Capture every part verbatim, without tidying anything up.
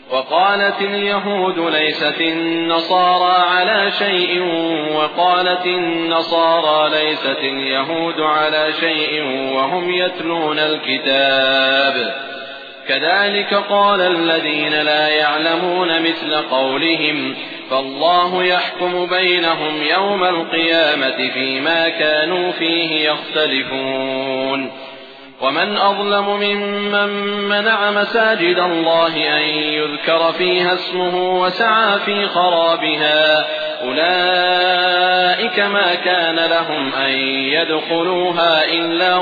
وقالت اليهود ليست النصارى على شيء وقالت النصارى ليست اليهود على شيء وهم يتلون الكتاب كذلك قال الذين لا يعلمون مثل قولهم فالله يحكم بينهم يوم القيامة فيما كانوا فيه يختلفون ومن أظلم ممن منع مساجد الله أن يذكر فيها اسمه وسعى في خرابها أولئك ما كان لهم أن يدخلوها إلا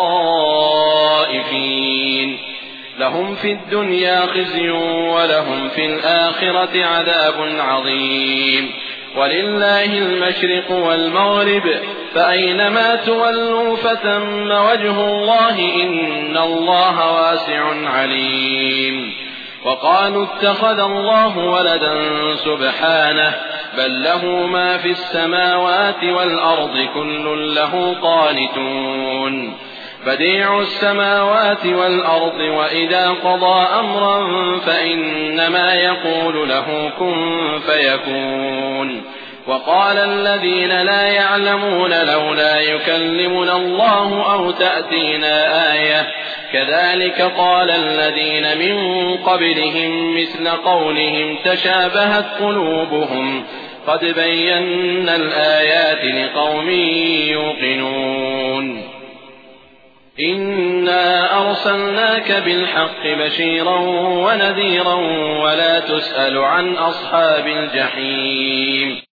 خائفين لهم في الدنيا خزي ولهم في الآخرة عذاب عظيم ولله المشرق والمغرب فأينما تولوا فثم وجه الله إن الله واسع عليم وقالوا اتخذ الله ولدا سبحانه بل له ما في السماوات والأرض كل له قانتون بديع السماوات والأرض وإذا قضى أمرا فإنما يقول له كن فيكون وقال الذين لا يعلمون لولا يكلمنا الله أو تأتينا آية كذلك قال الذين من قبلهم مثل قولهم تشابهت قلوبهم قد بينا الآيات لقوم يوقنون إنا أرسلناك بالحق بشيرا ونذيرا ولا تسأل عن أصحاب الجحيم.